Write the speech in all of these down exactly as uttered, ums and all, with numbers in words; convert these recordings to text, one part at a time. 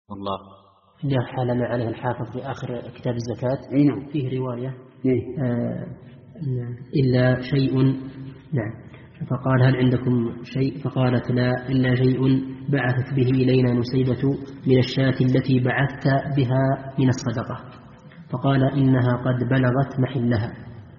والله اللي حال ما عليه الحافظ في آخر كتاب الزكاة نعم. فيه رواية آه إلا شيء، نعم، فقال هل عندكم شيء؟ فقالت لا إلا شيء بعثت به إلينا نسيبة من الشاة التي بعثت بها من الصدقة. فقال إنها قد بلغت محلها.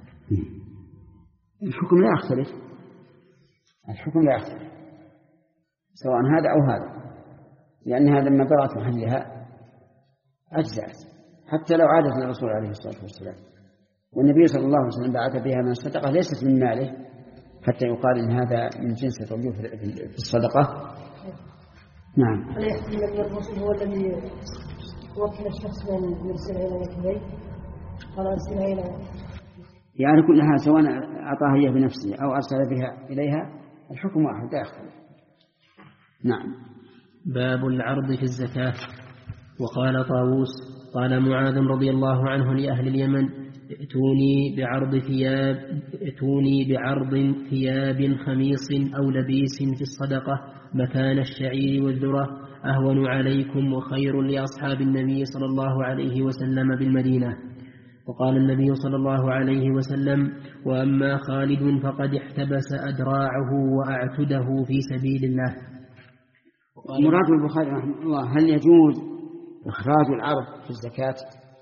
الحكم لا يختلف، الحكم لا يختلف سواء هذا أو هذا، لأن هذا لما بلغت محلها أجزأت حتى لو عادت للرسول عليه الصلاة والسلام، والنبي صلى الله عليه وسلم بعث بها من الصدقة ليست من ماله حتى يقال إن هذا من جنس الرجوع في الصدقة. نعم. هل يحتمل أن الرسول هو الذي وكل الشخص من يرسلها إلى يكفي قال أرسلها إلى يعني كل حال سواء أعطاها إياه بنفسه أو أرسل بها إليها الحكم واحد لا يختلف. نعم. باب العرض في الزكاة. وقال طاووس قال معاذ رضي الله عنه لأهل اليمن ائتوني بعرض ثياب ائتوني بعرض ثياب خميص أو لبيس في الصدقة مكان الشعير والذرة أهون عليكم وخير لأصحاب النبي صلى الله عليه وسلم بالمدينة. وقال النبي صلى الله عليه وسلم وأما خالد فقد احتبس أدراعه وأعتده في سبيل الله. مراد البخاري رحمه الله هل يجوز إخراج العرض في الزكاة؟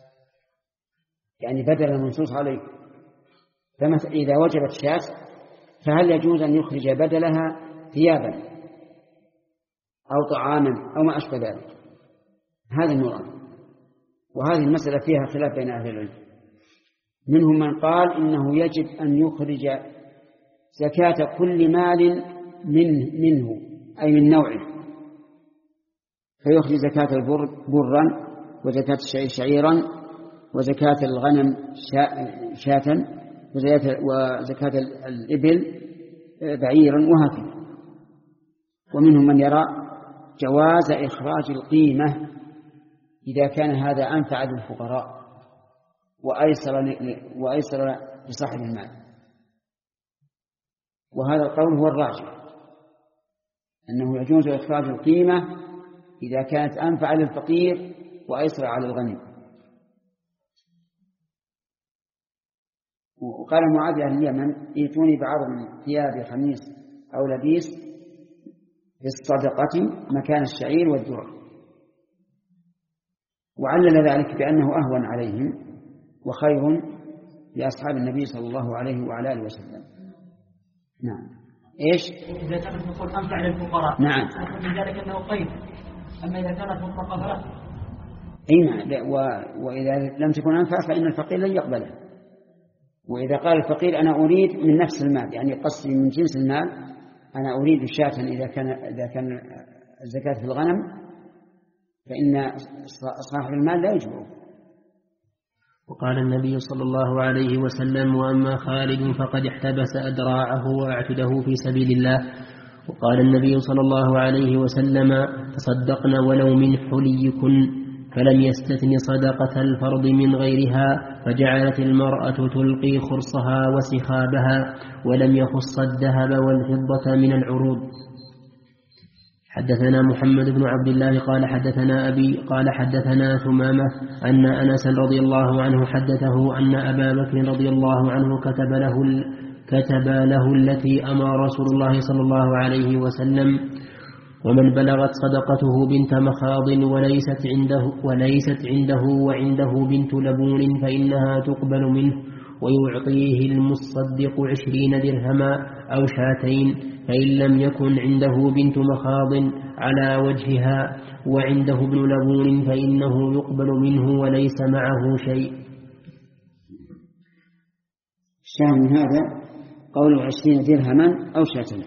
يعني بدل المنصوص عليه، فمثلا إذا وجبت شاة فهل يجوز أن يخرج بدلها ثيابا أو طعاما أو ما أشبه ذلك؟ هذا المراد. وهذه المسألة فيها خلاف بين أهل العلم، منهم من قال إنه يجب أن يخرج زكاة كل مال من منه أي من نوعه، فيخرج زكاة البر برا وزكاة الشعير شعيرا وزكاة الغنم شاة وزكاة الإبل بعيرا وهكذا. ومنهم من يرى جواز إخراج القيمة إذا كان هذا أنفع للفقراء وأيسر وأيسر لصاحب المال، وهذا القول هو الراجح أنه يجوز إخراج القيمة إذا كانت أنفع للفقير وأيسر على الغني. وقال معاذ أهل اليمن ائتوني بعرض ثياب خميس أو لبيس في الصدقة مكان الشعير والذرة، وعلل ذلك بأنه أهون عليهم وخير لأصحاب النبي صلى الله عليه وعلى آله وسلم. نعم. إيش؟ إذا كانت نقول أنفع للفقراء نعم من ذلك أنه قيد، أما إذا كانت مطلقة فلا. أي نعم. وإذا لم تكن أنفع فإن الفقير لن يقبله. وإذا قال الفقير أنا أريد من نفس المال، يعني قصدي من جنس المال، أنا أريد شاة إذا كان إذا كان الزكاة في الغنم فإن صاحب المال لا يجبره. وقال النبي صلى الله عليه وسلم وأما خالد فقد احتبس أدراعه وأعتده في سبيل الله. وقال النبي صلى الله عليه وسلم تصدقن ولو من حليكن، فلم يستثن صدقة الفرض من غيرها، فجعلت المرأة تلقي خرصها وسخابها ولم يخص الذهب والفضة من العروض. حدثنا محمد بن عبد الله قال حدثنا أبي قال حدثنا ثمامة أن أنس رضي الله عنه حدثه أن أبا بكر رضي الله عنه كتب له كتب له التي أمر رسول الله صلى الله عليه وسلم ومن بلغت صدقته بنت مخاض وليست عنده وليست عنده وعنده بنت لبون فإنها تقبل منه ويعطيه المصدق عشرين درهما أو شاتين، فإن لم يكن عنده بنت مخاض على وجهها وعنده ابن لبون فإنه يقبل منه وليس معه شيء. الشاهد من هذا قول عشرين درهما أو شاتين.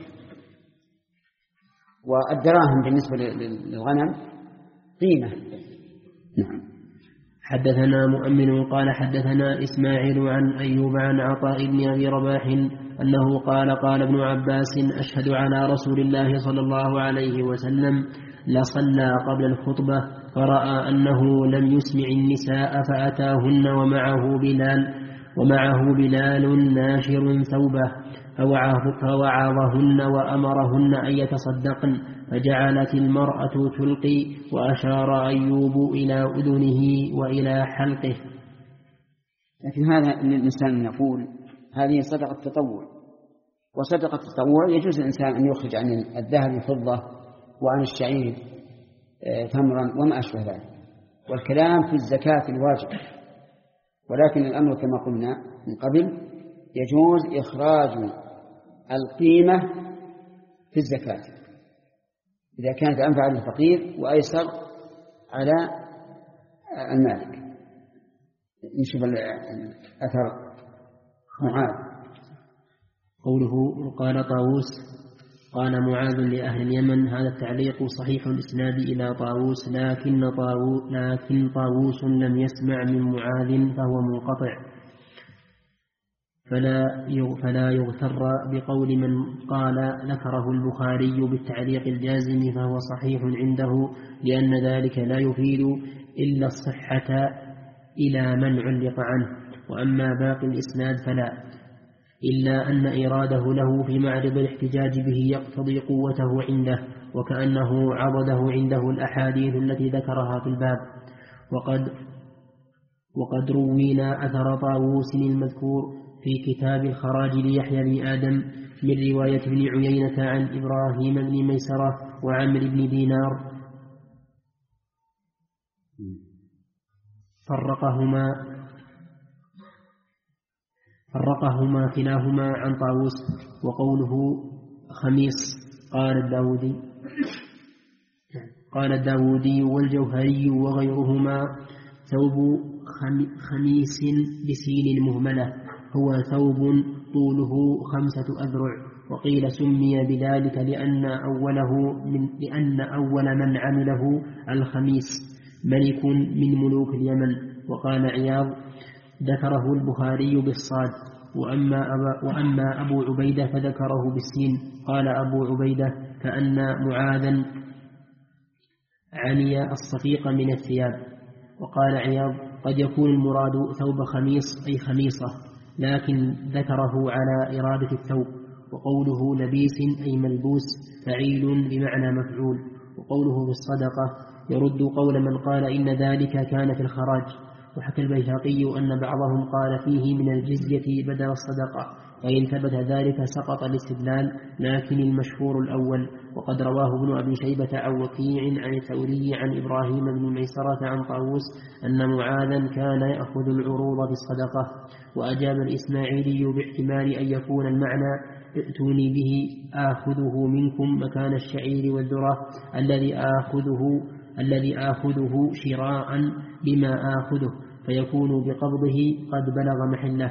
والدراهم بالنسبة للغنم قيمة. نعم. حدثنا مؤمن قال حدثنا إسماعيل عن أيوب عن عطاء بن أبي رباح أنه قال قال ابن عباس أشهد على رسول الله صلى الله عليه وسلم لصلى قبل الخطبة فرأى أنه لم يسمع النساء فأتاهن ومعه بلال ومعه بلال ناشر ثوبه فوعظهن وأمرهن أن يتصدقن، فجعلت المرأة تلقي، وأشار أيوب إلى أذنه وإلى حلقه. لكن هذا الإنسان يقول هذه صدقة تطوع، وصدقة التطوع يجوز الإنسان أن يخرج عن الذهب فضة وعن الشعير تمرا وما أشبه ذلك، والكلام في الزكاة الواجب. ولكن الأمر كما قلنا من قبل يجوز إخراج القيمة في الزكاة إذا كانت أنفع للفقير وأيسر على المالك. نشوف الأثر معاذ. قوله قال طاووس قال معاذ لأهل اليمن. هذا التعليق صحيح الإسناد إلى طاووس، لكن طاووس, لكن طاووس لم يسمع من معاذ فهو منقطع، فلا فلا يغتر بقول من قال ذكره البخاري بالتعليق الجازم، فهو صحيح عنده، لأن ذلك لا يفيد إلا الصحة إلى من علق عنه. وأما باقي الإسناد فلا، إلا أن إراده له في معرض الاحتجاج به يقتضي قوته عنده، وكأنه عضده عنده الأحاديث التي ذكرها في الباب. وقد وقد روينا أثر طاووس المذكور في كتاب الخراج ليحيى بن آدم من رواية ابن عيينة عن إبراهيم بن ميسرة وعمر بن دينار فرقهما فرقهما كلاهما عن طاووس. وقوله خميس قال الداودي قال الداودي والجوهري وغيرهما ثوب خميس بسين المهملة، هو ثوب طوله خمسة أذرع. وقيل سمي بذلك لأن أوله من لأن أول من عمله الخميس ملك من ملوك اليمن. وقال عياض ذكره البخاري بالصاد، وأما, أبا وأما أبو عبيدة فذكره بالسين. قال أبو عبيدة كأن معاذا عني الصفيق من الثياب. وقال عياض قد يكون المراد ثوب خميص أي خميصة، لكن ذكره على إرادة الثوب. وقوله لبيس أي ملبوس فعيل بمعنى مفعول. وقوله بالصدقة يرد قول من قال إن ذلك كان في الخراج. وحكى البيهقي أن بعضهم قال فيه من الجزية بدل الصدقة، وإن ثبت ذلك سقط الاستدلال، لكن المشهور الأول. وقد رواه ابن أبي شيبة عن وكيع عن الثوري عن إبراهيم بن ميسرة عن طاووس أن معاذا كان يأخذ العروض بالصدقة. وأجاب الإسماعيلي باحتمال أن يكون المعنى ائتوني به آخذه منكم مكان الشعير والذرة الذي آخذه الذي آخذه شراء بما آخذه، فيكون بقبضه قد بلغ محله،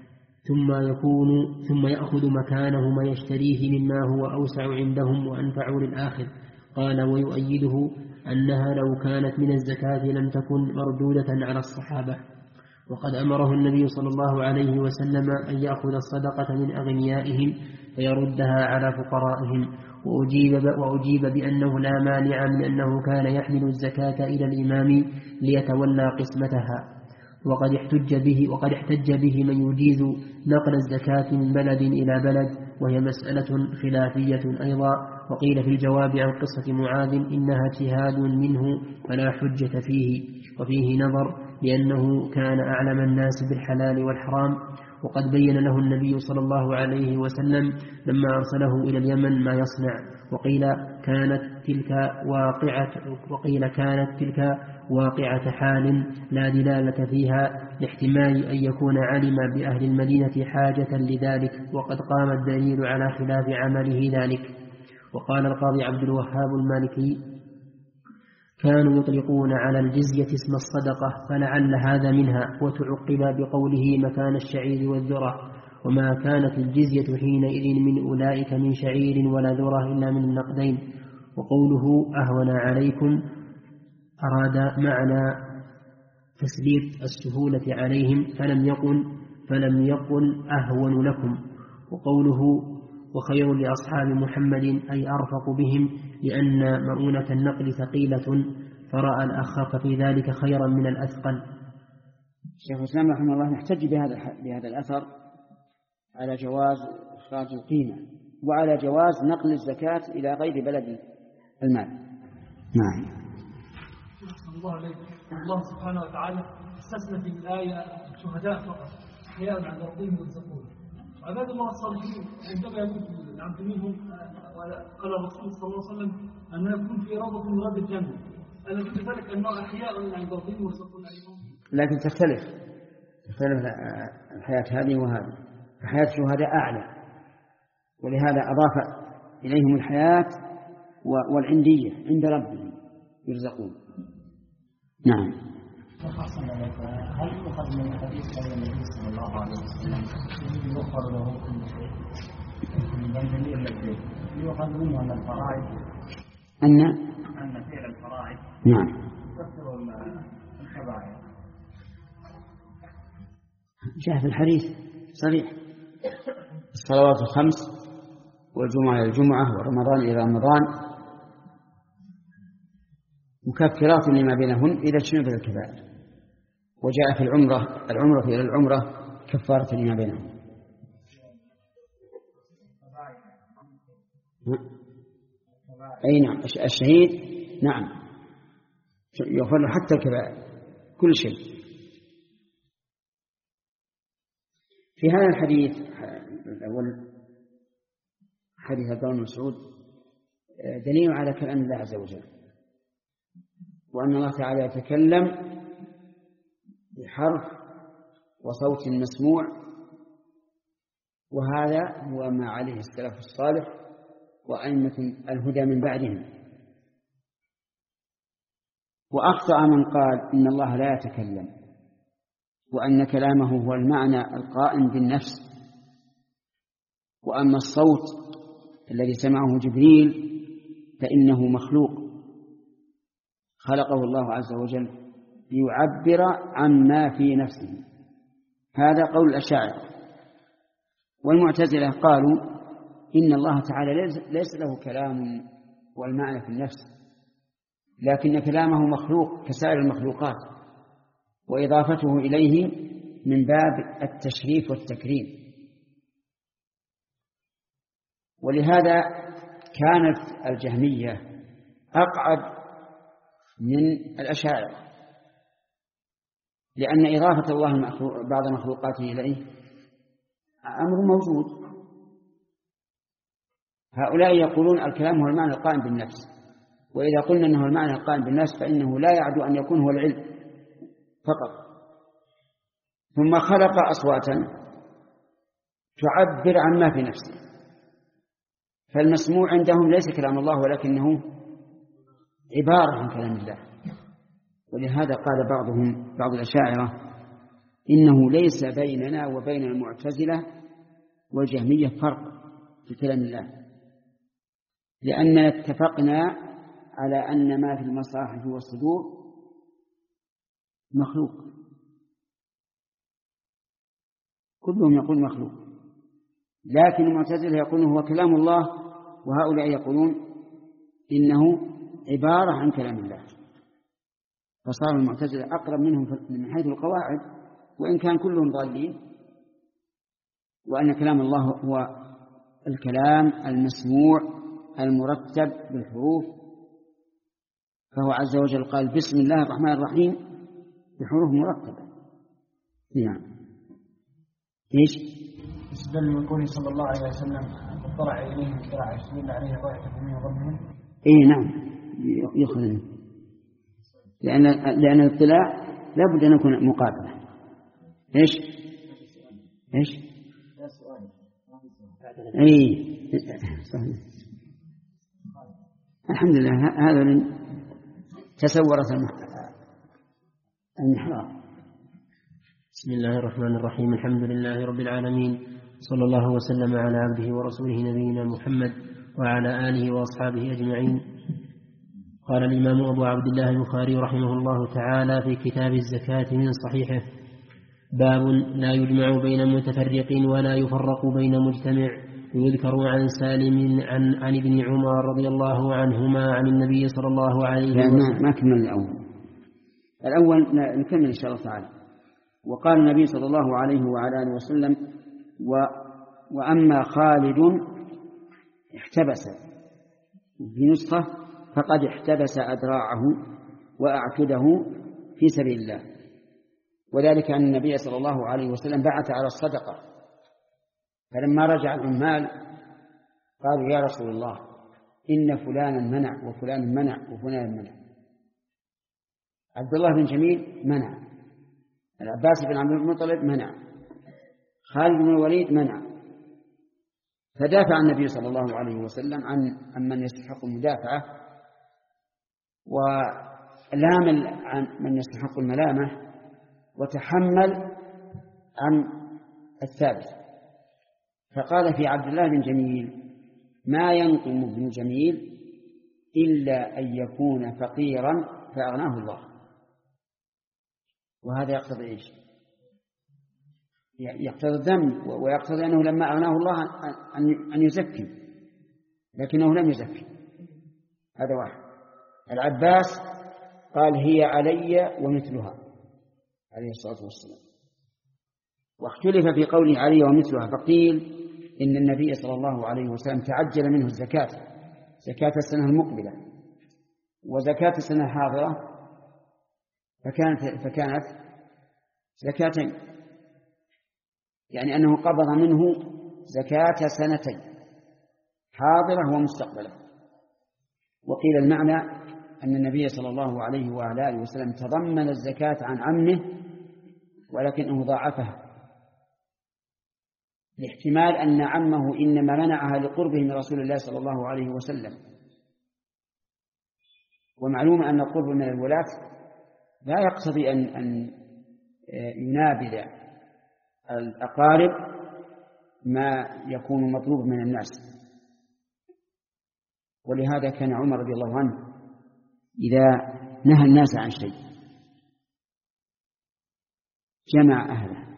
ثم يكون ثم يأخذ مكانه ما يشتريه مما هو أوسع عندهم وأنفع للآخر. قال ويؤيده أنها لو كانت من الزكاة لم تكن مردودة على الصحابة. وقد أمره النبي صلى الله عليه وسلم أن يأخذ الصدقة من أغنيائهم فيردها على فقرائهم. وأجيب, وأجيب بأنه لا مانع من أنه كان يحمل الزكاة إلى الإمام ليتولى قسمتها. وقد احتج به, وقد احتج به من يجيز نقل الزكاة من بلد إلى بلد، وهي مسألة خلافية أيضا. وقيل في الجواب عن قصة معاذ إنها اجتهاد منه فلا حجة فيه، وفيه نظر لأنه كان أعلم الناس بالحلال والحرام. وقد بين له النبي صلى الله عليه وسلم لما أرسله إلى اليمن ما يصنع. وقيل كانت تلك واقعة, وقيل كانت تلك واقعة حال لا دلالة فيها، لاحتمال أن يكون علم بأهل المدينة حاجة لذلك، وقد قام الدليل على خلاف عمله ذلك. وقال القاضي عبد الوهاب المالكي كانوا يطلقون على الجزية اسم الصدقة، فلعل هذا منها. وتعقب بقوله مكان الشعير والذرة، وما كانت الجزية حينئذ من أولئك من شعير ولا ذرة إلا من النقدين. وقوله أهون عليكم أراد معنى تسليط السهولة عليهم، فلم يقل فلم يقل أهون لكم. وقوله وخير لأصحاب محمد أي أرفق بهم، لأن مؤونة النقل ثقيلة، فرأى الأخف في ذلك خيرا من الأثقل. شيخ الإسلام رحمه الله يحتج بهذا بهذا الأثر على جواز إخراج القيمة، وعلى جواز نقل الزكاة إلى غير بلد المال. نعم. الله عليك. الله سبحانه وتعالى استثنى في الآية شهداء فقط أحياء عند ربهم يرزقون. عباد الله الصالحين عندما يموت العبد منهم قال الرسول صلى الله عليه وسلم أنه يكون في روضة من رياض الجنة. ألا بذلك أنه أحياء عند ربهم يرزقون أيضا؟ لكن تختلف تختلف الحياة هذه وهذه. حياة الشهداء أعلى، ولهذا أضاف إليهم الحياة والعندية عند ربهم يرزقون. نعم. هل يؤخذ من حديث قول النبي صلى الله عليه وسلم يغفر له كل شيء من دليل الذي يؤخذ منه أن الفرائض أن أن فعل الفرائض نعم يكفر الكبائر؟ جاء في الحديث صريح: الصلوات الخمس والجمعة إلى الجمعة ورمضان إلى رمضان مكفرات لما بينهن إذا اجتنبت الكبائر. وجاء في العمرة العمرة إلى العمرة كفارة لما بينهم. أي نعم. الشهيد نعم يغفر له حتى الكبائر كل شيء. في هذا الحديث الأول حديث عبد الله بن مسعود دليل على كلام الله عز وجل، وأن الله تعالى يتكلم بحرف وصوت مسموع، وهذا هو ما عليه السلف الصالح وأئمة الهدى من بعدهم. وأخطأ من قال إن الله لا يتكلم وأن كلامه هو المعنى القائم بالنفس، وأما الصوت الذي سمعه جبريل فإنه مخلوق خلقه الله عز وجل ليعبر عما في نفسه. هذا قول الأشاعرة. والمعتزلة قالوا إن الله تعالى ليس له كلام والمعنى في النفس، لكن كلامه مخلوق كسائر المخلوقات، وإضافته إليه من باب التشريف والتكريم. ولهذا كانت الجهمية أقعد من الأشاعرة، لأن إضافة الله بعض مخلوقاته إليه أمر موجود. هؤلاء يقولون الكلام هو المعنى القائم بالنفس، وإذا قلنا أنه المعنى القائم بالنفس فإنه لا يعدو أن يكون هو العلم فقط. ثم خلق أصواتا تعبر عما في نفسه، فالمسموع عندهم ليس كلام الله ولكنه عبارة عن كلام الله. ولهذا قال بعضهم بعض الأشاعرة إنه ليس بيننا وبين المعتزلة والجهمية فرق في كلام الله، لأننا اتفقنا على أن ما في المصاحف والصدور مخلوق، كلهم يقول مخلوق، لكن المعتزلة يقولون هو كلام الله، وهؤلاء يقولون إنه عبارة عن كلام الله. فصار المعتزلة أقرب منهم من حيث القواعد، وإن كان كلهم ضالين، وأن كلام الله هو الكلام المسموع المرتب بالحروف. فهو عز وجل قال بسم الله الرحمن الرحيم بحروف مرتبة. نعم. إيش؟ استدل بقوله صلى الله عليه وسلم اطلع إليهم اطلاع يستدل عليه ضعف من ربهم. إيه نعم يأخذ منه، لأن لأن الاطلاع لا بد أن يكون مقابلة. إيش؟ إيش؟ أي صحيح. الحمد لله هذا تسورت المحراب. بسم الله الرحمن الرحيم. الحمد لله رب العالمين، صلى الله وسلم على عبده ورسوله نبينا محمد وعلى آله وأصحابه أجمعين. قال الإمام أبو عبد الله البخاري رحمه الله تعالى في كتاب الزكاة من صحيحه: باب لا يجمع بين متفرق ولا يفرق بين مجتمع. يذكر عن سالم عن, عن ابن عمر رضي الله عنهما عن النبي صلى الله عليه وسلم. ما كمل الأول الأول نكمل إن شاء الله تعالى. وقال النبي صلى الله عليه وعلى آله وسلم: و وأما خالد احتبس، في نسخة فقد احتبس أدراعه وأعتده في سبيل الله. وذلك أن النبي صلى الله عليه وسلم بعث على الصدقة، فلما رجع العمال قالوا يا رسول الله إن فلانا منع وفلان منع وفلان منع. عبد الله بن جميل منع، العباس بن عبد المطلب منع، خالد بن الوليد منع. فدافع النبي صلى الله عليه وسلم عن عن من يستحق المدافعة، ولام عن من يستحق الملامة، وتحمل عن الثابت. فقال في عبد الله بن جميل ما ينقم ابن جميل إلا أن يكون فقيرا فأغناه الله. وهذا يقتضي إيش؟ يقتضي الذم، ويقتضي أنه لما أغناه الله أن يزكي، لكنه لم يزكي. هذا واحد. العباس قال هي علي ومثلها عليه الصلاة والسلام. واختلف في قوله علي ومثلها، فقيل إن النبي صلى الله عليه وسلم تعجل منه الزكاة، زكاة السنة المقبلة وزكاة السنة الحاضرة، فكانت فكانت زكاتين، يعني أنه قبض منه زكاة سنتين حاضرة ومستقبلة. وقيل المعنى أن النبي صلى الله عليه وعلى آله وسلم تضمن الزكاة عن عمه ولكنه ضاعفها، لاحتمال أن عمه إنما منعها لقربه من رسول الله صلى الله عليه وسلم. ومعلوم أن القرب من الولاة لا يقتضي أن أن ينابذ الأقارب ما يكون مطلوب من الناس. ولهذا كان عمر رضي الله عنه إذا نهى الناس عن شيء جمع أهله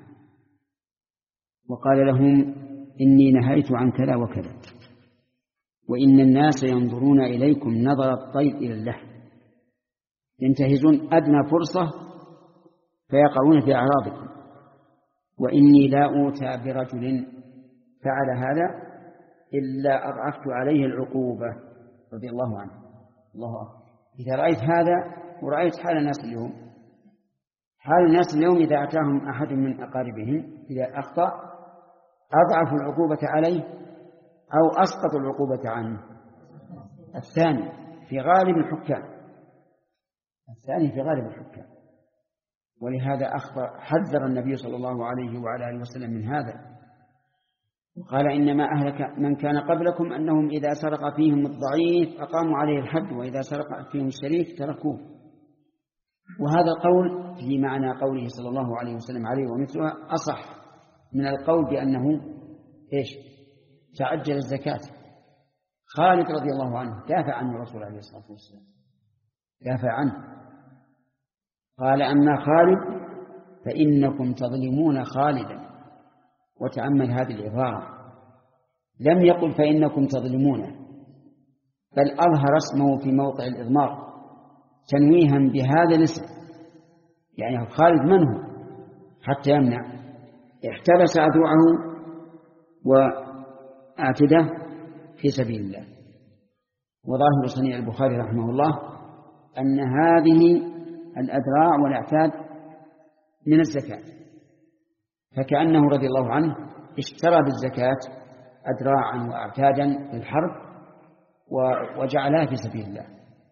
وقال لهم إني نهيت عن كذا وكذا، وإن الناس ينظرون إليكم نظر الطير إلى اللحم، ينتهزون أدنى فرصة فيقعون في أعراضكم، وإني لا أوتى برجل فعل هذا إلا أضعفت عليه العقوبة رضي الله عنه. الله أكبر. إذا رأيت هذا ورأيت حال الناس اليوم، حال الناس اليوم إذا أتاهم أحد من أقاربهم إذا أخطأ أضعف العقوبة عليه أو أسقط العقوبة عنه. الثاني في غالب الحكام، الثاني في غالب الحكام. ولهذا أخبر حذر النبي صلى الله عليه وعلى آله وسلم من هذا، وقال إنما أهلك من كان قبلكم أنهم إذا سرق فيهم الضعيف أقاموا عليه الحد وإذا سرق فيهم الشريف تركوه. وهذا القول في معنى قوله صلى الله عليه وسلم عليه ومثلها أصح من القول بأنه إيش تعجل الزكاة. خالد رضي الله عنه دافع عنه الرسول عليه الصلاة والسلام، دافع عنه قال أما خالد فإنكم تظلمون خالدا. وتأمل هذه العبارة، لم يقل فإنكم تظلمون، بل أظهر اسمه في موضع الإضمار تنويها بهذا الاسم، يعني خالد من هو حتى يمنع. احتبس أدرعه وأعتده في سبيل الله. وظاهر صنيع البخاري رحمه الله أن هذه الأدراع والأعتاد من الزكاة، فكأنه رضي الله عنه اشترى بالزكاة أدراعا وأعتادا للحرب وجعلها في سبيل الله.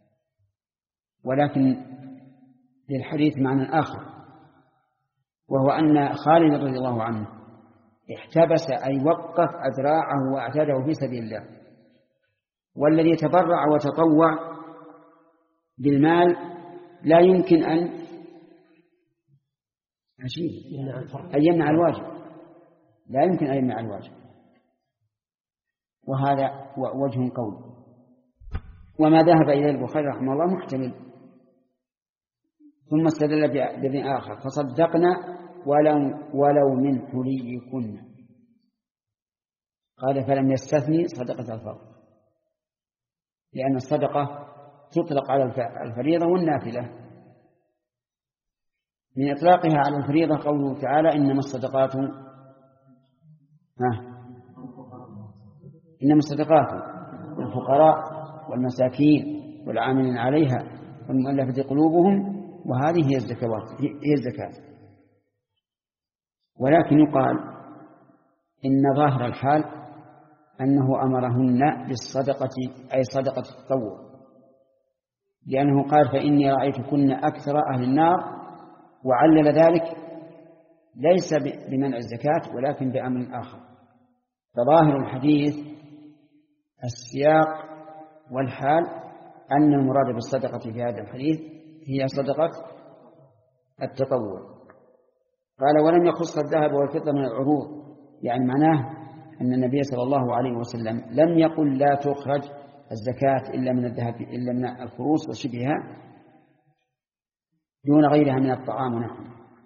ولكن للحديث معنى آخر، وهو أن خالد رضي الله عنه احتبس أي وقف أدراعه وأعتاده في سبيل الله، والذي تبرع وتطوع بالمال لا يمكن أن أن يمنع الواجب، لا يمكن أن يمنع الواجب. وهذا وجه قول. وما ذهب إليه البخاري رحمه الله محتمل. ثم استدل بذن آخر فصدقنا ولو, ولو من حليكن، قال فلم يستثني صدقة الفرض، لأن الصدقة تطلق على الفريضة والنافلة. من إطلاقها على الفريضة قوله تعالى إنما الصدقات ها إنما الصدقات للفقراء والمساكين والعاملين عليها والمؤلفة قلوبهم، وهذه هي الزكوات هي الزكاة. ولكن يقال إن ظاهر الحال أنه أمرهن بالصدقة، أي صدقة التطوع، لأنه قال فإني رأيتكن أكثر أهل النار، وعلل ذلك ليس بمنع الزكاة ولكن بأمر آخر. فظاهر الحديث السياق والحال أن المراد بالصدقة في هذا الحديث هي صدقة التطوع. قال ولم يخص الذهب والفضة من العروض، يعني معناه أن النبي صلى الله عليه وسلم لم يقل لا تخرج الزكاة إلا من الذهب إلا من الخروص وشبهها دون غيرها من الطعام ونحو.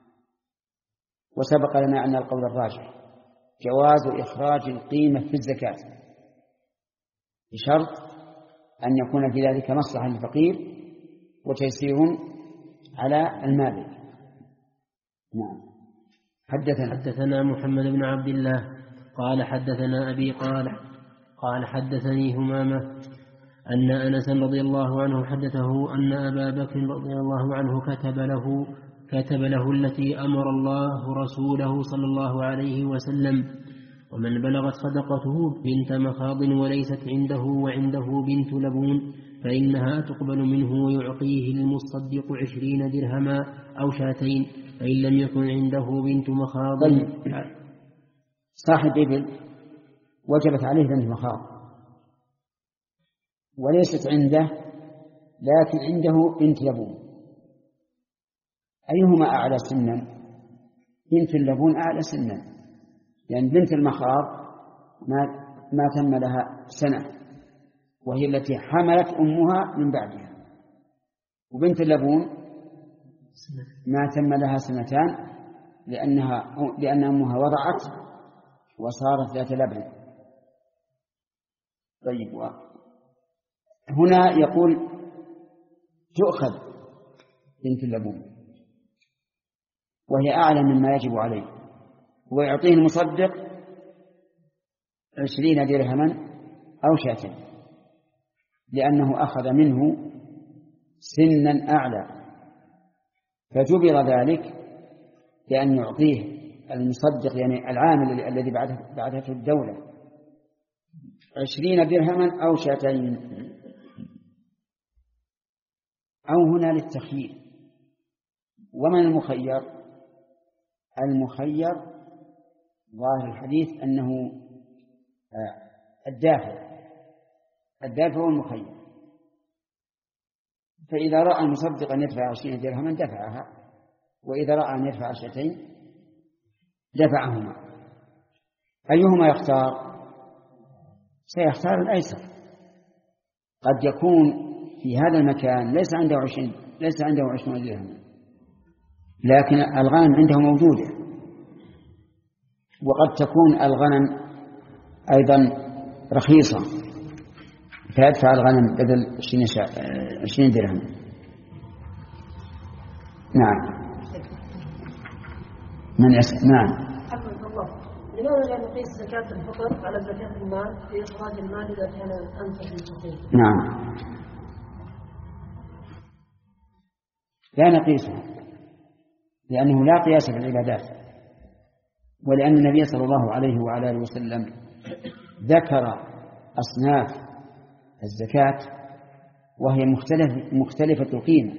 وسبق لنا أن القول الراجح جواز إخراج القيمة في الزكاة بشرط أن يكون في ذلك مصلحة للفقير وتيسير على المالك. نعم. حدثنا حدثنا محمد بن عبد الله قال حدثنا أبي قال قال حدثني همامة أن أنس رضي الله عنه حدثه أن أبا بكر رضي الله عنه كتب له كتب له التي أمر الله رسوله صلى الله عليه وسلم، ومن بلغت صدقته بنت مخاض وليست عنده وعنده بنت لبون فإنها تقبل منه ويعطيه المصدق عشرين درهما أو شاتين، فإن لم يكن عنده بنت مخاض. طيب صاحب إبل وجبت عليه بنت مخاض وليست عنده لكن عنده بنت لبون، أيهما أعلى سنا؟ بنت اللبون أعلى سنا، لأن يعني بنت المخاض ما, ما تم لها سنة وهي التي حملت أمها من بعدها، وبنت اللبون ما تم لها سنتان لأنها لأن أمها وضعت وصارت ذات لبن. طيب هنا يقول تؤخذ بنت اللبون وهي أعلى مما يجب عليه، ويعطيه المصدق عشرين درهما أو شاة لأنه أخذ منه سنا أعلى، فجبر ذلك لأن يعطيه المصدق يعني العامل الذي بعثته الدولة عشرين درهما أو شاتين. أو هنا للتخيير. ومن المخير؟ المخير ظاهر الحديث أنه الدافع الدافع هو المخير، فإذا رأى المصدق أن يدفع عشرين درهما دفعها، وإذا رأى أن يدفع شاتين دفعهما. أيهما يختار؟ سيختار الأيسر. قد يكون في هذا المكان ليس عنده عشرين ليس عنده عشرين درهما لكن الغنم عنده موجودة، وقد تكون الغنم أيضا رخيصة فيدفع الغنم بدل عشرين درهم. نعم. من يسأل؟ نعم. حفظك الله. لماذا لا نقيس زكاة الفطر على زكاة المال في إخراج المال إذا كان أنفق للفقير؟ نعم. لا نقيسها لأنه لا قياس في العبادات، ولأن النبي صلى الله عليه وعلى آله وسلم ذكر أصناف الزكاة وهي مختلف مختلفة القيمة،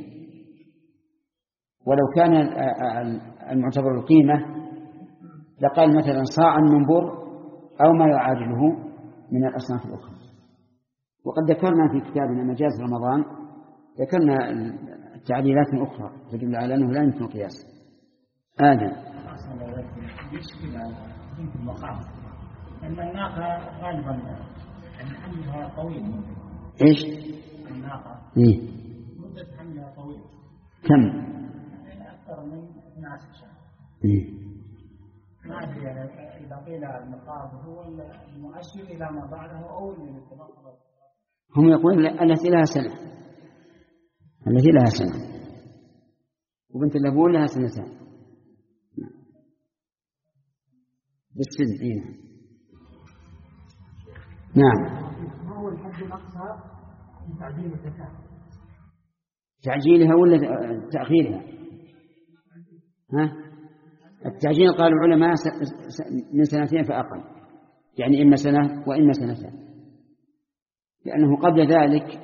ولو كان المعتبر القيمة لقال مثلا صاعا من بر أو ما يعادله من الأصناف الأخرى. وقد ذكرنا في كتابنا مجاز رمضان ذكرنا التعديلات الأخرى تدل على أنه لا يمكن قياس. آدم. يشكل بنت المخاض أن الناقة غالبا حملها طويل. إيش؟ الناقة. إيه. مدة حملها طويل. كم؟ أكثر من اثنا عشر شهر. إيه. ما أدري يعني إذا قيل المخاض هو المؤشر إلى ما بعده أو اللي يتبقى. هم يقولون التي لها سنة التي لها سنة وبنت اللبون لها سنتان بالسن. إيه. نعم. ما هو الحد الأقصى لتعديل الزكاة؟ تعجيلها ولا تأخيرها؟ ها؟ التعجيل قال العلماء من سنتين فأقل، يعني إما سنة وإما سنتين، لأنه قبل ذلك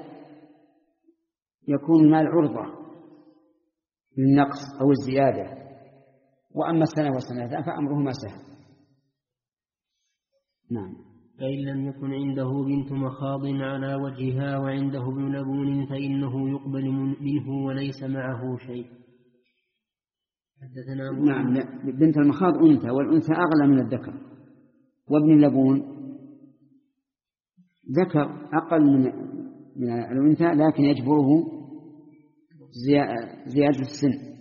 يكون المال عرضة للنقص أو الزيادة، وأما السنة والسنتين فأمرهما سهل. نعم. فإن لم يكن عنده بنت مخاض على وجهها وعنده ابن لبون فإنه يقبل منه وليس معه شيء. حدثنا نعم. بنت المخاض أنثى، والأنثى أغلى من الذكر، وابن اللبون ذكر أقل من من الأنثى لكن يجبره زيادة السن.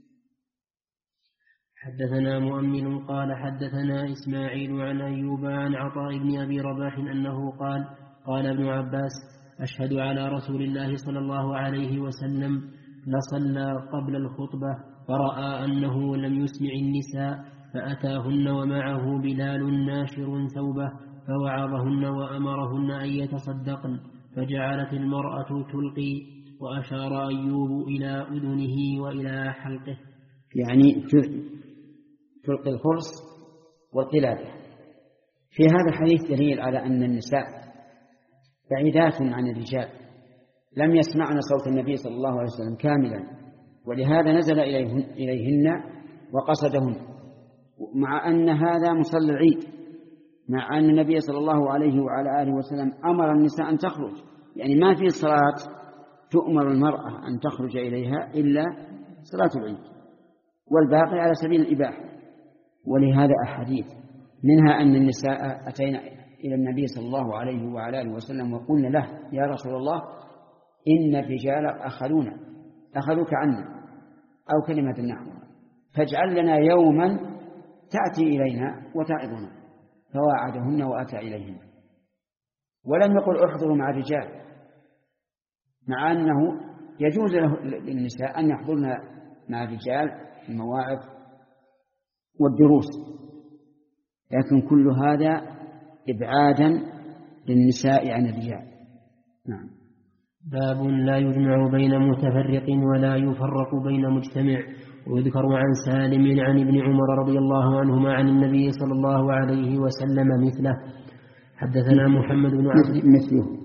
حدثنا مؤمل قال حدثنا إسماعيل عن أيوب عن عطاء بن أبي رباح أنه قال قال ابن عباس أشهد على رسول الله صلى الله عليه وسلم لصلى قبل الخطبة فرأى أنه لم يسمع النساء فأتاهن ومعه بلال ناشر ثوبه فوعظهن وأمرهن أن يتصدقن فجعلت المرأة تلقي وأشار أيوب إلى أذنه وإلى حلقه، يعني تلقي الخرص والقلادة. في هذا الحديث دليل على أن النساء بعيدات عن الرجال، لم يسمعن صوت النبي صلى الله عليه وسلم كاملا، ولهذا نزل إليهن, إليهن وقصدهن، مع أن هذا مصلى العيد، مع أن النبي صلى الله عليه وعلى آله وسلم أمر النساء أن تخرج، يعني ما في صلاة تؤمر المرأة أن تخرج إليها إلا صلاة العيد، والباقي على سبيل الإباحة. ولهذا أحاديث منها أن النساء أتينا إلى النبي صلى الله عليه وعلى آله وسلم وقلنا له يا رسول الله إن الرجال أخذونا أخذوك عنا أو كلمة نحوها، فاجعل لنا يوما تأتي إلينا وتعظنا، فواعدهن وأتى إليهن. ولم يقل احضروا مع الرجال، مع أنه يجوز للنساء أن يحضرن مع الرجال في المواعظ والدروس، لكن كل هذا إبعادا للنساء عن الرجال. نعم. باب لا يجمع بين متفرق ولا يفرق بين مجتمع. ويذكر عن سالم عن ابن عمر رضي الله عنهما عن النبي صلى الله عليه وسلم مثله. حدثنا محمد بن عبد مثله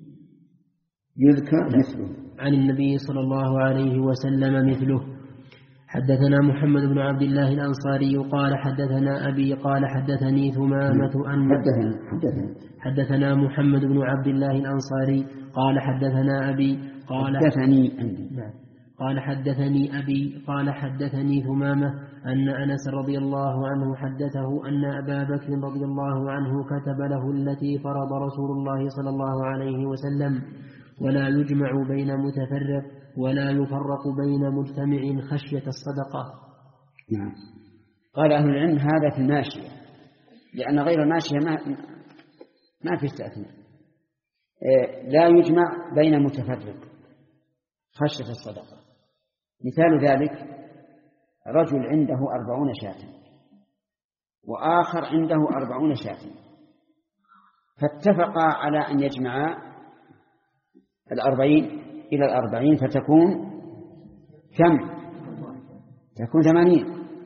يذكر مثله عن النبي صلى الله عليه وسلم مثله. حدثنا محمد بن عبد الله الأنصاري قال حدثنا أبي قال حدثني ثمامة أن حدثنا, حدثنا, حدثنا محمد بن عبد الله الأنصاري قال حدثنا أبي قال حدثني قال حدثني أبي قال حدثني ثمامة أن أنس رضي الله عنه حدثه أن أبا بكر رضي الله عنه كتب له التي فرض رسول الله صلى الله عليه وسلم ولا يجمع بين متفرق ولا يفرق بين مجتمع خشية الصدقة. نعم. قال أهل العلم هذا في الماشية، لأن غير الماشية ما, ما في استثناء. لا يجمع بين متفرق خشية الصدقة. مثال ذلك رجل عنده أربعون شاة وآخر عنده أربعون شاة، فاتفقا على أن يجمعا الأربعين إلى الأربعين فتكون كم؟ تكون ثمانين.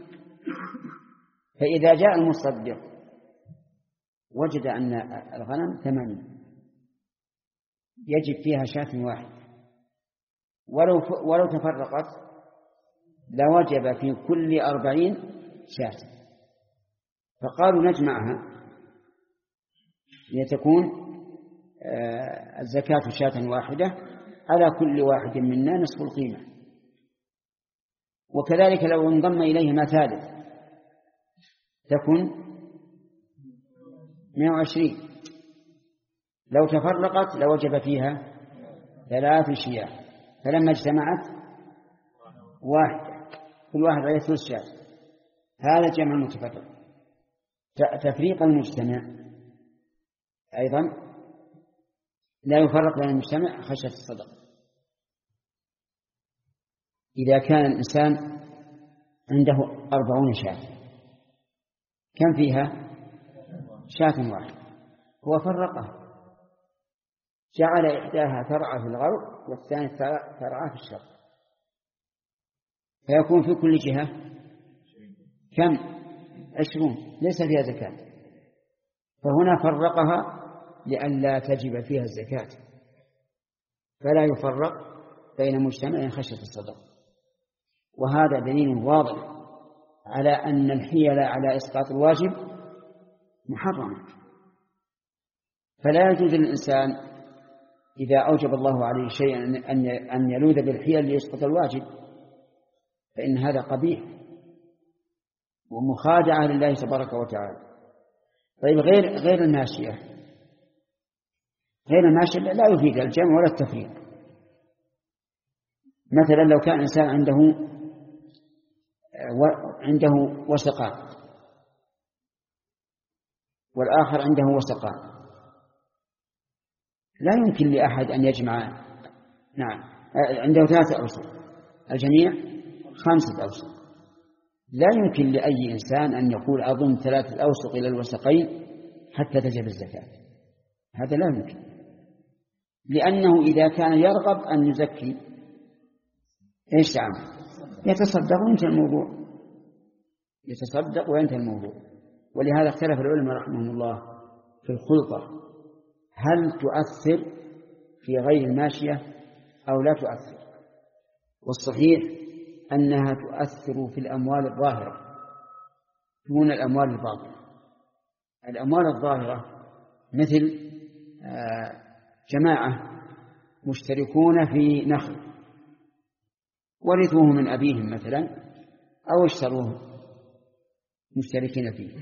فإذا جاء المصدق وجد أن الغنم ثمانين يجب فيها شاة واحد، ولو ولو تفرقت لوجب في كل أربعين شاة. فقالوا نجمعها لتكون الزكاة شاة واحدة على كل واحد منا نصف القيمة. وكذلك لو انضم إليهما ثالث تكون مئة وعشرين. لو تفرقت لوجب فيها ثلاث شياه، فلما اجتمعت واحد كل واحد عليه ثلث شاة. هذا جمع متفرق. تفريق المجتمع أيضا لا يفرق بين المجتمع خشية الصدقة. إذا كان الإنسان عنده أربعون شاة كم فيها؟ شاة واحد، هو فرقه جعل إحداها ترعى في الغرب والثانية ترعى في الشرق، فيكون في كل جهة كم؟ عشرون، ليس فيها زكاة. فهنا فرقها لئلا تجب فيها الزكاة، فلا يفرق بين مجتمع خشية الصدق. وهذا دليل واضح على أن الحيل على إسقاط الواجب محرمة. فلا يجوز للإنسان إذا أوجب الله عليه شيئا أن يلوذ بالحيل ليسقط الواجب، فإن هذا قبيح ومخادعة لله تبارك وتعالى. طيب غير غير الماشية، غير الماشية لا يفيد الجمع ولا التفريق. مثلا لو كان إنسان عنده عنده وسقان والآخر عنده وسقان، لا يمكن لأحد أن يجمع. نعم، عنده ثلاثة أوسق، الجميع خمسة أوسق. لا يمكن لأي إنسان أن يقول أضم ثلاثة أوسق إلى الوسقين حتى تجب الزكاة، هذا لا يمكن، لأنه إذا كان يرغب أن يزكي إيش يعمل؟ يتصدق وينتهي الموضوع، يتصدق وينتهي الموضوع. ولهذا اختلف العلماء رحمهم الله في الخلطة، هل تؤثر في غير الماشية أو لا تؤثر؟ والصحيح أنها تؤثر في الأموال الظاهرة دون الأموال الباطنة. الأموال الظاهرة مثل جماعة مشتركون في نخل ورثوه من أبيهم مثلا أو اشتروه مشتركين فيه،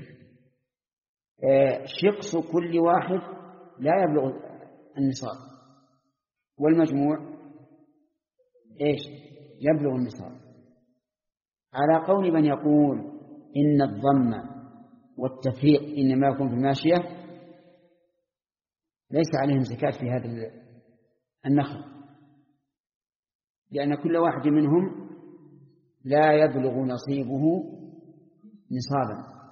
شقص كل واحد لا يبلغ النصاب، والمجموع إيش؟ يبلغ النصاب. على قول من يقول إن الضم والتفريق إنما يكون في الماشية ليس عليهم زكاة في هذا النخل، لأن كل واحد منهم لا يبلغ نصيبه نصابا،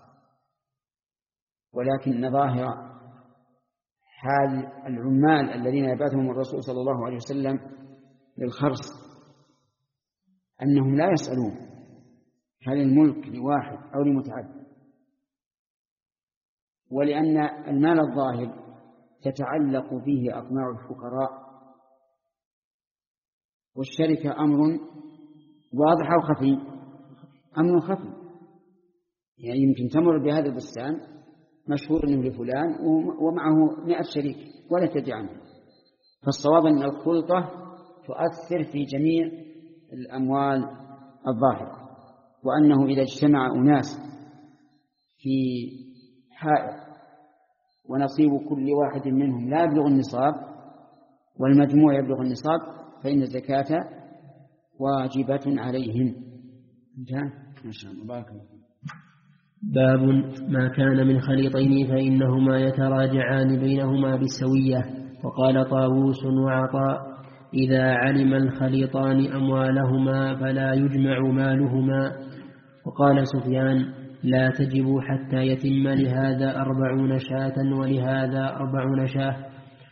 ولكن ظاهر حال العمال الذين يبعثهم الرسول صلى الله عليه وسلم للخرص أنهم لا يسألون هل الملك لواحد أو لمتعدد، ولأن المال الظاهر تتعلق به أطماع الفقراء، والشركة أمر واضح أو خفي؟ أمر خفي، يعني يمكن تمر بهذا البستان مشهور أنه لفلان ومعه مئة شريك ولا تدري عنه. فالصواب أن الخلطة تؤثر في جميع الأموال الظاهرة، وأنه إذا اجتمع أناس في حائط ونصيب كل واحد منهم لا يبلغ النصاب والمجموع يبلغ النصاب فإن الزكاة واجبة عليهم. ما شاء الله، بارك الله. باب ما كان من خليطين فإنهما يتراجعان بينهما بالسوية. وقال طاووس وعطاء: إذا علم الخليطان أموالهما فلا يجمع مالهما. وقال سفيان: لا تجب حتى يتم لهذا أربعون شاة ولهذا أربعون شاة.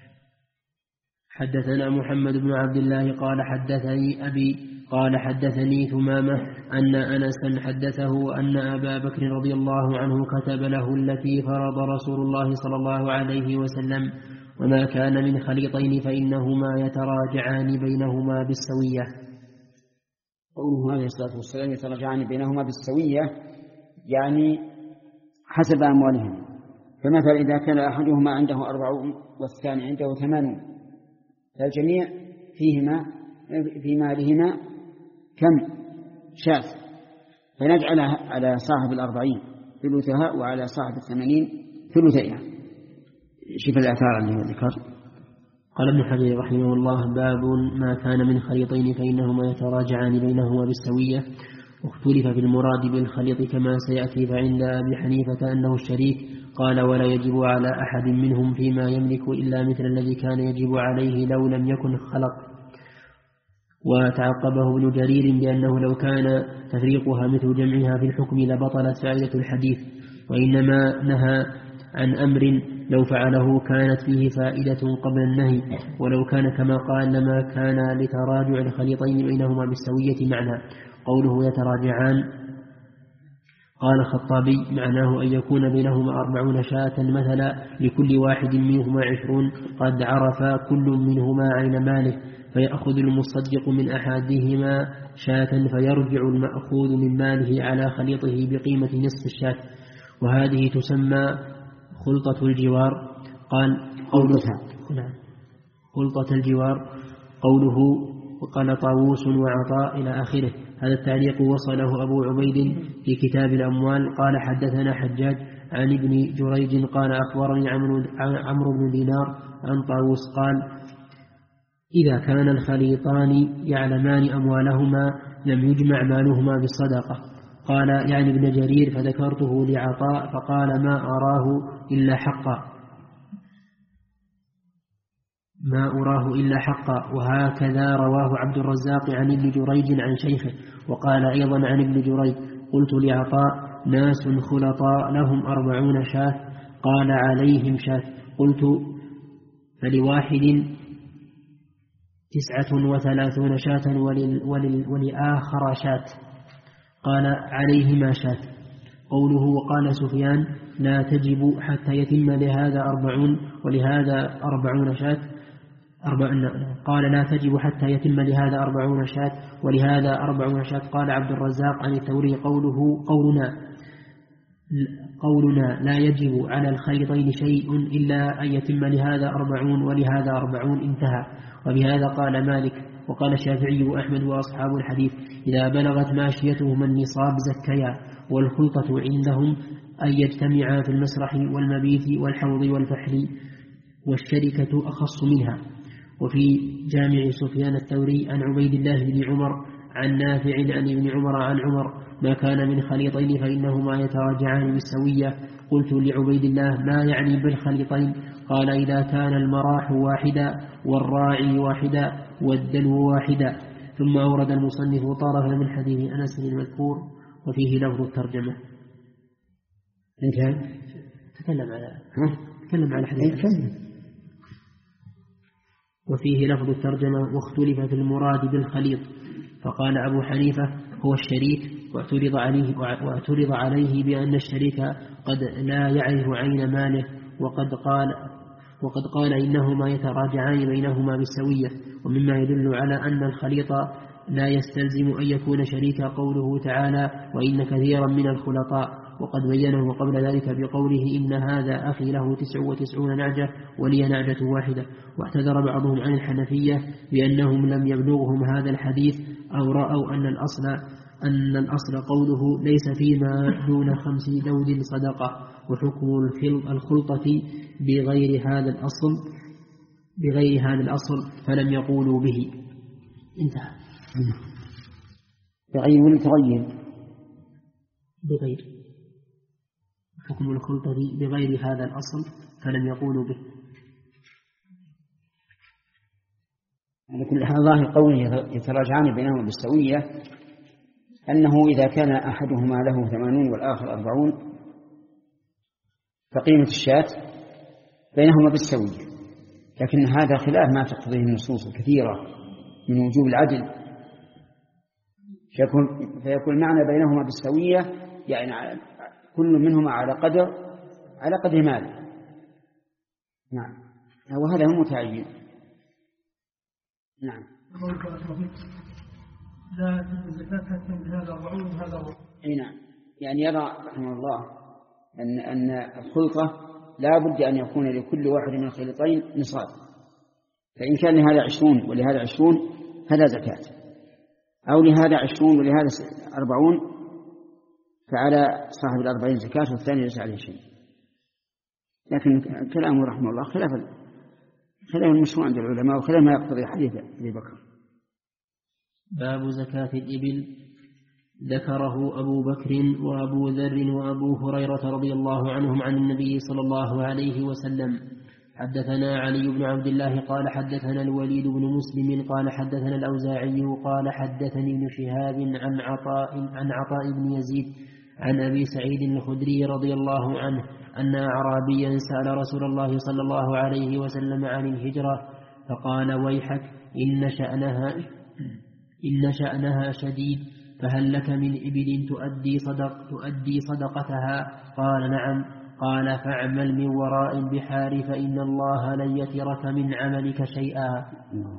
حدثنا محمد بن عبد الله قال حدثني أبي قال حدثني ثمامة أن أنسا حدثه أن أبا بكر رضي الله عنه كتب له التي فرض رسول الله صلى الله عليه وسلم: وما كان من خليطين فإنهما يتراجعان بينهما بالسوية. قوله عليه الصلاة والسلام يتراجعان بينهما بالسوية يعني حسب أموالهم. فمثلا إذا كان أحدهما عنده أربعون والثاني عنده ثمانون فالجميع فيهما في مالهما كم؟ شاة، فنجعلها على صاحب الأربعين ثلثها وعلى صاحب الثمانين ثلثيها. شوف الآثار اللي ذكر. قال ابن حجر رحمه الله: باب ما كان من خليطين فإنهما يتراجعان بينهما بالسوية. واختلف في المراد بالخليط كما سيأتي، فعند أبي حنيفة أنه الشريك، قال: ولا يجب على أحد منهم فيما يملك إلا مثل الذي كان يجب عليه لو لم يكن خلق. وتعقبه ابن جرير بأنه لو كان تفريقها مثل جمعها في الحكم لبطلت فائدة الحديث، وإنما نهى عن أمر لو فعله كانت فيه فائدة قبل النهي، ولو كان كما قال لما كان لتراجع الخليطين بينهما بالسوية معنى. قوله يتراجعان قال الخطابي معناه أن يكون بينهما أربعون شاة مثلا، لكل واحد منهما عشرون، قد عرف كل منهما عين ماله، فيأخذ المصدق من أحدهما شاة فيرجع المأخوذ من ماله على خليطه بقيمة نصف الشاة، وهذه تسمى خلطة الجوار. قال خلطتها خلطة الجوار. قوله وقال طاووس وعطاء إلى آخره. هذا التعليق وصله أبو عبيد في كتاب الأموال. قال حدثنا حجاج عن ابن جريج قال أخبرني عمرو بن دينار عن طاووس قال إذا كان الخليطان يعلمان أموالهما لم يجمع مالهما بالصدقة. قال يعني ابن جرير فذكرته لعطاء فقال ما أراه إلا حقا ما أراه إلا حقا وهكذا رواه عبد الرزاق عن ابن جريج عن شيخه. وقال أيضا عن ابن جريج قلت لعطاء ناس خلطاء لهم أربعون شاة قال عليهم شاة، قلت فلواحد تسعة وثلاثون شاة ولآخر شاة قال عليهما شاة. قوله وقال سفيان لا تجب حتى يتم لهذا أربعون ولهذا أربعون شاة قال لا تجب حتى يتم لهذا أربعون شاة ولهذا أربعون شاة. قال عبد الرزاق عن الثوري قوله قولنا قولنا لا يجب على الخليطين شيء إلا أن يتم لهذا أربعون ولهذا أربعون انتهى. وبهذا قال مالك وقال الشافعي وأحمد وأصحاب الحديث إذا بلغت ماشيتهما النصاب زكيا، والخلطة عندهم أن يجتمعا في المسرح والمبيت والحوض والفحل، والشركة أخص منها. وفي جامع سفيان الثوري عن عبيد الله بن عمر عن نافع عن ابن عمر عن عمر ما كان من خليطين فإنهما يتراجعان بالسوية. قلت لعبيد الله ما يعني بالخليطين؟ قال إذا كان المراح واحدا والراعي واحدا والدلو واحدا. ثم أورد المصنف طرفا من حديث أنس المذكور وفيه لفظ الترجمة. انتهى. تكلم على تكلم على حديث وفيه لفظ الترجمة واختلف في المراد بالخليط، فقال أبو حنيفة هو الشريك، واعترض عليه, واعترض عليه بأن الشريك قد لا يعرف عين ماله، وقد قال وقد قال إنهما يتراجعان بينهما بالسوية. ومما يدل على أن الخليط لا يستلزم أن يكون شريكا قوله تعالى وإن كثيرا من الخلطاء، وقد بينه قبل ذلك بقوله إن هذا أخي له تسع وتسعون نعجة ولي نعجة واحدة. واعتذر بعضهم عن الحنفية بأنهم لم يبلغهم هذا الحديث أو رأوا أن الأصل أن الأصل قوله ليس فيما دون خمس دود صدقة، وحكم الخلطة بغير هذا الأصل بغير هذا الأصل فلم يقولوا به. انتهى. تغير تغير بغير حكم الخلطة بغير هذا الأصل فلم يقولوا به. على كل حال ظاهر قوله يتراجعان بينهما بالسوية أنه إذا كان أحدهما له ثمانون والآخر أربعون فقيمة الشاة بينهما بالسوية، لكن هذا خلاف ما تقتضيه النصوص الكثيرة من وجوب العدل، فيكون, فيكون المعنى بينهما بالسوية يعني كل منهما على قدر على قدر ماله. نعم، وهذا هو متعين. نعم. لا تجب الزكاة حتى من هذا أربعون وهذا أربعون. أي نعم، يعني يرى رحمه الله أن أن الخلطة لا بد أن يكون لكل واحد من الخليطين نصاب، فإن كان لهذا عشرون ولهذا عشرون هذا زكاة، أو لهذا عشرون ولهذا أربعون فعلى صاحب الأربعين زكاة والثاني ليس عليه شيء. لكن كلامه رحمه الله خلاف خلاف المشروع عند العلماء وخلاف ما يقتضي حديث أبي بكر. باب زكاة الإبل. ذكره أبو بكر وأبو ذر وأبو هريرة رضي الله عنهم عن النبي صلى الله عليه وسلم. حدثنا علي بن عبد الله قال حدثنا الوليد بن مسلم قال حدثنا الأوزاعي قال حدثني ابن شهاب عن عطاء عن عطاء بن يزيد عن أبي سعيد الخدري رضي الله عنه أن أعرابيا سأل رسول الله صلى الله عليه وسلم عن الهجرة فقال ويحك إن شأنها, إن شأنها شديد فهل لك من إبل تؤدي, صدق تؤدي صدقتها؟ قال نعم. قال فاعمل من وراء البحار فإن الله لن يترك من عملك شيئا.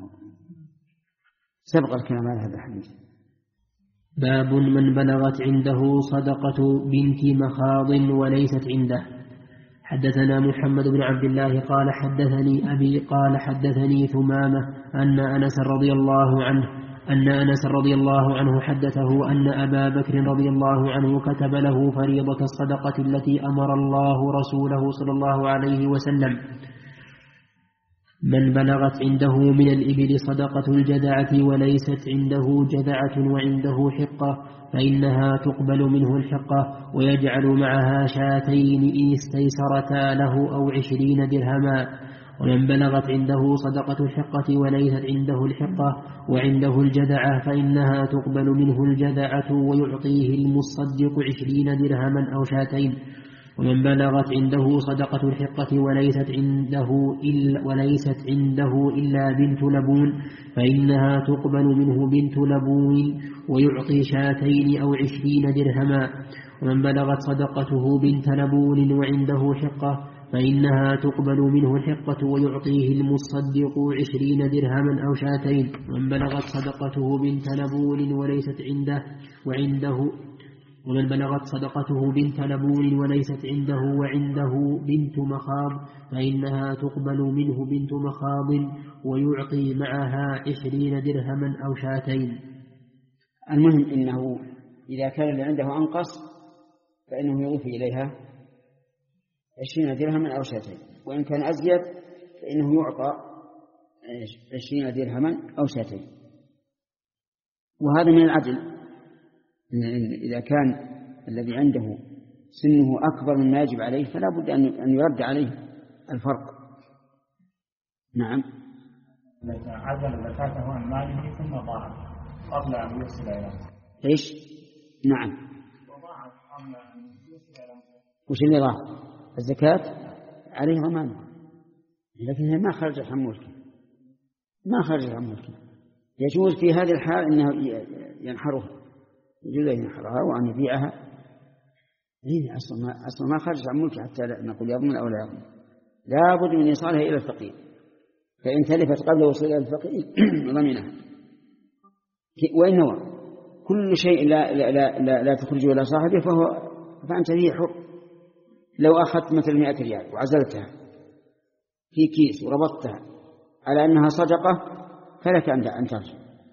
سبق الكلام على هذا الحديث. باب من بلغت عنده صدقة بنت مخاض وليست عنده. حدثنا محمد بن عبد الله قال حدثني أبي قال حدثني ثمامة أن أنس رضي الله عنه أن أنس رضي الله عنه حدثه أن أبا بكر رضي الله عنه كتب له فريضة الصدقة التي أمر الله رسوله صلى الله عليه وسلم. من بلغت عنده من الإبل صدقة الجذعة وليست عنده جذعة وعنده حقة فإنها تقبل منه الحقة ويجعل معها شاتين إن استيسرتا له أو عشرين درهما. ومن بلغت عنده صدقة الحقة وليست عنده الحقة وعنده الجذعة فإنها تقبل منه الجذعة ويعطيه المصدق عشرين درهما أو شاتين. ومن بلغت عنده صدقة الحقة وليست عنده إلا, وليست عنده إلا بنت لبون فإنها تقبل منه بنت لبون ويعطي شاتين أو عشرين درهما. ومن بلغت صدقته بنت لبون وعنده حقة فإنها تقبل منه الحقة ويعطيه المصدق عشرين درهما أو شاتين. ومن بلغت صدقته بنت لبون وليست عنده وعنده ومن بلغت صدقته بنت لبون وليست عنده وعنده بنت مخاض فإنها تقبل منه بنت مخاض ويعطي معها عشرين درهما أو شاتين. المهم إنه إذا كان اللي عنده أنقص فإنه يضيف إليها عشرين درهما أو شاتين، وإن كان أزيد فإنه يعطى عشرين درهما أو شاتين. وهذا من العدل، إذا كان الذي عنده سنه أكبر مما يجب عليه فلا بد أن يرد عليه الفرق. نعم. عزل زكاته عن ماله ثم ضاعت قبل أن يوصل إلى إيش؟ نعم. وضاعت قبل أن يوصل إلى وش اللي ضاع؟ الزكاة عليه ضمان، لكن هي ما خرجت عن ملكه، ما خرجت عن ملكه. يجوز في هذه الحال أنه ينحرها، يجوز أن ينحرها وأن يبيعها. هي أصلا ما أصلا ما خرجت عن ملكه حتى نقول يضمن أو لا يضمن. لا بد من إيصالها إلى الفقير، فإن تلفت قبل وصول إلى الفقير ضمنها. وإن نوى كل شيء لا لا لا, لا, لا تخرجه إلى صاحبه فهو فأنت فيه حر. لو أخذت مثل مئة ريال وعزلتها في كيس وربطتها على أنها صدقة فلك أن ترجع.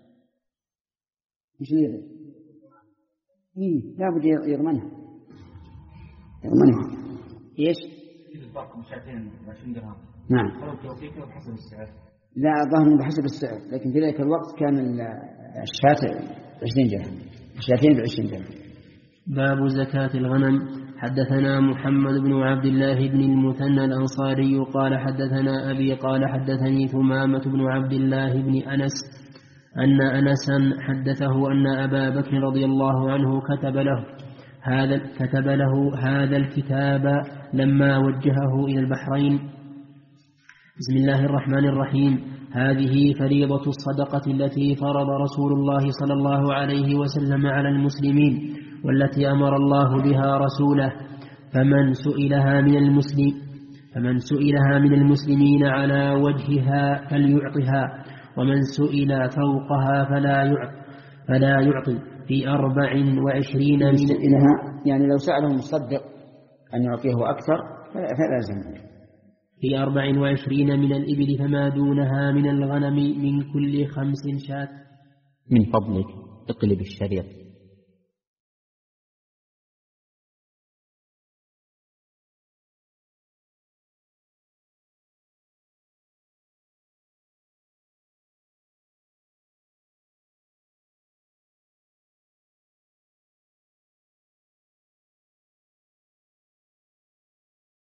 مش ليه؟ إيه لا بد يضمنها يضمنها. إيش؟ الفرق مشاتين عشرين درهم. نعم. فرق توفيقه بحسب السعر. لا ظهر بحسب السعر، لكن في ذلك الوقت كان الشاة عشرين درهم، الشاتين بعشرين درهم. باب زكاة الغنم. حدثنا محمد بن عبد الله بن المثنى الأنصاري قال حدثنا أبي قال حدثني ثمامة بن عبد الله بن أنس أن أنسا حدثه أن أبا بكر رضي الله عنه كتب له هذا كتب له هذا الكتاب لما وجهه إلى البحرين. بسم الله الرحمن الرحيم. هذه فريضة الصدقة التي فرض رسول الله صلى الله عليه وسلم على المسلمين والتي أمر الله بها رسوله، فمن سئلها من المسلم فمن سئلها من المسلمين على وجهها فليعطها، ومن سئل فوقها فلا يعطي فلا يعطي في أربع وعشرين من سئلها، يعني لو سأله مصدق أن يعطيه أكثر فلا يلزم. في أربع وعشرين من الإبل فما دونها من الغنم من كل خمس شاة. من فضلك اقلب الشريط.